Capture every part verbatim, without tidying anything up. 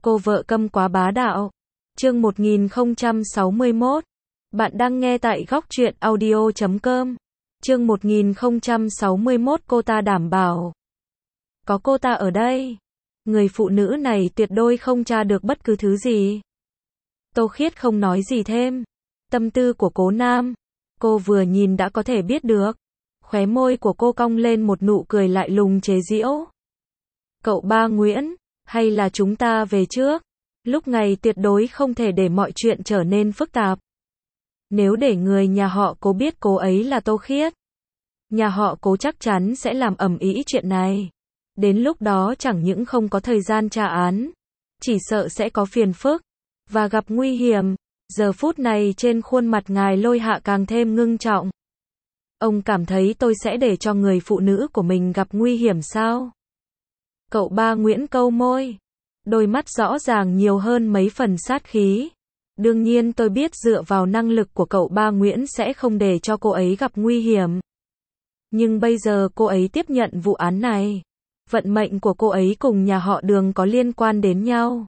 Cô vợ câm quá bá đạo. Chương một nghìn không trăm sáu mươi mốt. Bạn đang nghe tại góc truyện audio chấm com. Chương một nghìn không trăm sáu mươi mốt cô ta đảm bảo. Có cô ta ở đây, người phụ nữ này tuyệt đối không tra được bất cứ thứ gì. Tô Khiết không nói gì thêm. Tâm tư của Cố Nam, cô vừa nhìn đã có thể biết được. Khóe môi của cô cong lên một nụ cười lại lùng chế giễu. Cậu ba Nguyễn, hay là chúng ta về trước? Lúc này tuyệt đối không thể để mọi chuyện trở nên phức tạp. Nếu để người nhà họ Cố biết cô ấy là Tô Khiết, nhà họ Cố chắc chắn sẽ làm ầm ĩ chuyện này. Đến lúc đó chẳng những không có thời gian tra án, chỉ sợ sẽ có phiền phức và gặp nguy hiểm. Giờ phút này trên khuôn mặt ngài Lôi Hạ càng thêm ngưng trọng. Ông cảm thấy tôi sẽ để cho người phụ nữ của mình gặp nguy hiểm sao? Cậu ba Nguyễn câu môi, đôi mắt rõ ràng nhiều hơn mấy phần sát khí. Đương nhiên tôi biết dựa vào năng lực của cậu ba Nguyễn sẽ không để cho cô ấy gặp nguy hiểm. Nhưng bây giờ cô ấy tiếp nhận vụ án này. Vận mệnh của cô ấy cùng nhà họ Đường có liên quan đến nhau.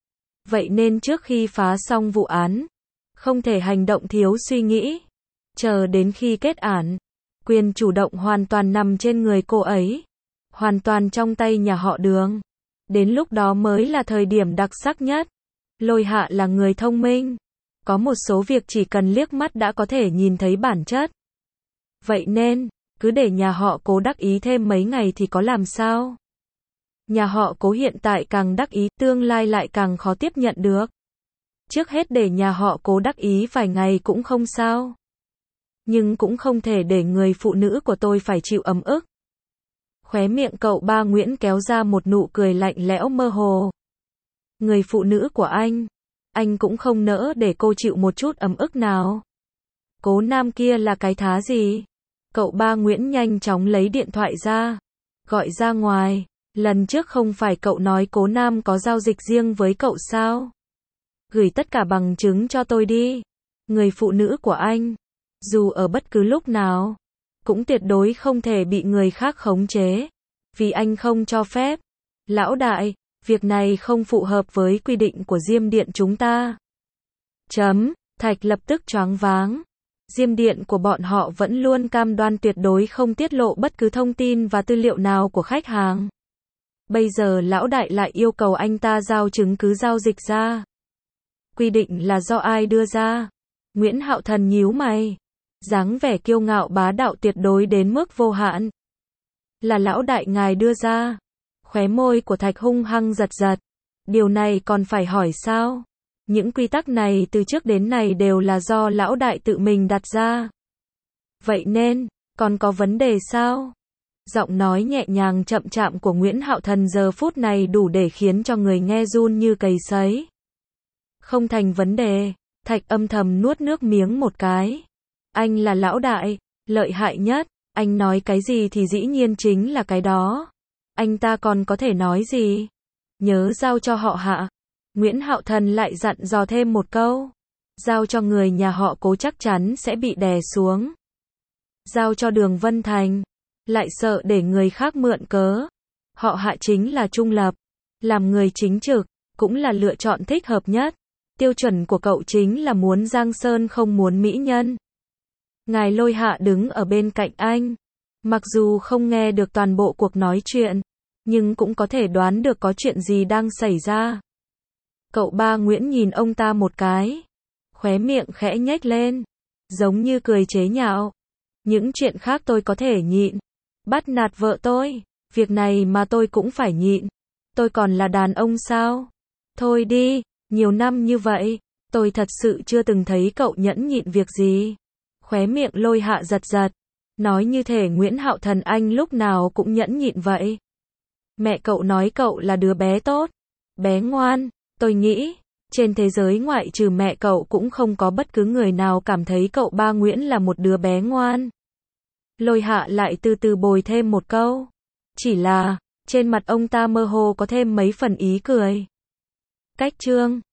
Vậy nên trước khi phá xong vụ án, không thể hành động thiếu suy nghĩ. Chờ đến khi kết án, quyền chủ động hoàn toàn nằm trên người cô ấy. Hoàn toàn trong tay nhà họ Đường. Đến lúc đó mới là thời điểm đặc sắc nhất. Lôi Hạ là người thông minh. Có một số việc chỉ cần liếc mắt đã có thể nhìn thấy bản chất. Vậy nên, cứ để nhà họ Cố đắc ý thêm mấy ngày thì có làm sao? Nhà họ Cố hiện tại càng đắc ý, tương lai lại càng khó tiếp nhận được. Trước hết để nhà họ Cố đắc ý vài ngày cũng không sao. Nhưng cũng không thể để người phụ nữ của tôi phải chịu ấm ức. Khóe miệng cậu ba Nguyễn kéo ra một nụ cười lạnh lẽo mơ hồ. Người phụ nữ của anh, anh cũng không nỡ để cô chịu một chút ấm ức nào. Cố Nam kia là cái thá gì? Cậu ba Nguyễn nhanh chóng lấy điện thoại ra, gọi ra ngoài. Lần trước không phải cậu nói Cố Nam có giao dịch riêng với cậu sao? Gửi tất cả bằng chứng cho tôi đi. Người phụ nữ của anh, dù ở bất cứ lúc nào, cũng tuyệt đối không thể bị người khác khống chế. Vì anh không cho phép. Lão đại, việc này không phù hợp với quy định của Diêm Điện chúng ta. Chấm, Thạch lập tức choáng váng. Diêm Điện của bọn họ vẫn luôn cam đoan tuyệt đối không tiết lộ bất cứ thông tin và tư liệu nào của khách hàng. Bây giờ lão đại lại yêu cầu anh ta giao chứng cứ giao dịch ra. Quy định là do ai đưa ra? Nguyễn Hạo Thần nhíu mày. Dáng vẻ kiêu ngạo bá đạo tuyệt đối đến mức vô hạn. Là lão đại ngài đưa ra. Khóe môi của Thạch hung hăng giật giật. Điều này còn phải hỏi sao? Những quy tắc này từ trước đến nay đều là do lão đại tự mình đặt ra. Vậy nên, còn có vấn đề sao? Giọng nói nhẹ nhàng chậm chạm của Nguyễn Hạo Thần giờ phút này đủ để khiến cho người nghe run như cầy sấy. Không thành vấn đề. Thạch âm thầm nuốt nước miếng một cái. Anh là lão đại, lợi hại nhất. Anh nói cái gì thì dĩ nhiên chính là cái đó. Anh ta còn có thể nói gì? Nhớ giao cho họ Hạ. Nguyễn Hạo Thần lại dặn dò thêm một câu. Giao cho người nhà họ Cố chắc chắn sẽ bị đè xuống. Giao cho Đường Vân Thành, lại sợ để người khác mượn cớ. Họ Hạ chính là trung lập, làm người chính trực, cũng là lựa chọn thích hợp nhất. Tiêu chuẩn của cậu chính là muốn Giang Sơn không muốn mỹ nhân. Ngài Lôi Hạ đứng ở bên cạnh anh. Mặc dù không nghe được toàn bộ cuộc nói chuyện, nhưng cũng có thể đoán được có chuyện gì đang xảy ra. Cậu ba Nguyễn nhìn ông ta một cái. Khóe miệng khẽ nhếch lên. Giống như cười chế nhạo. Những chuyện khác tôi có thể nhịn. Bắt nạt vợ tôi. Việc này mà tôi cũng phải nhịn. Tôi còn là đàn ông sao? Thôi đi. Nhiều năm như vậy, tôi thật sự chưa từng thấy cậu nhẫn nhịn việc gì. Khóe miệng Lôi Hạ giật giật. Nói như thể Nguyễn Hạo Thần anh lúc nào cũng nhẫn nhịn vậy. Mẹ cậu nói cậu là đứa bé tốt, bé ngoan. Tôi nghĩ, trên thế giới ngoại trừ mẹ cậu cũng không có bất cứ người nào cảm thấy cậu ba Nguyễn là một đứa bé ngoan. Lôi Hạ lại từ từ bồi thêm một câu. Chỉ là, trên mặt ông ta mơ hồ có thêm mấy phần ý cười. Cách chương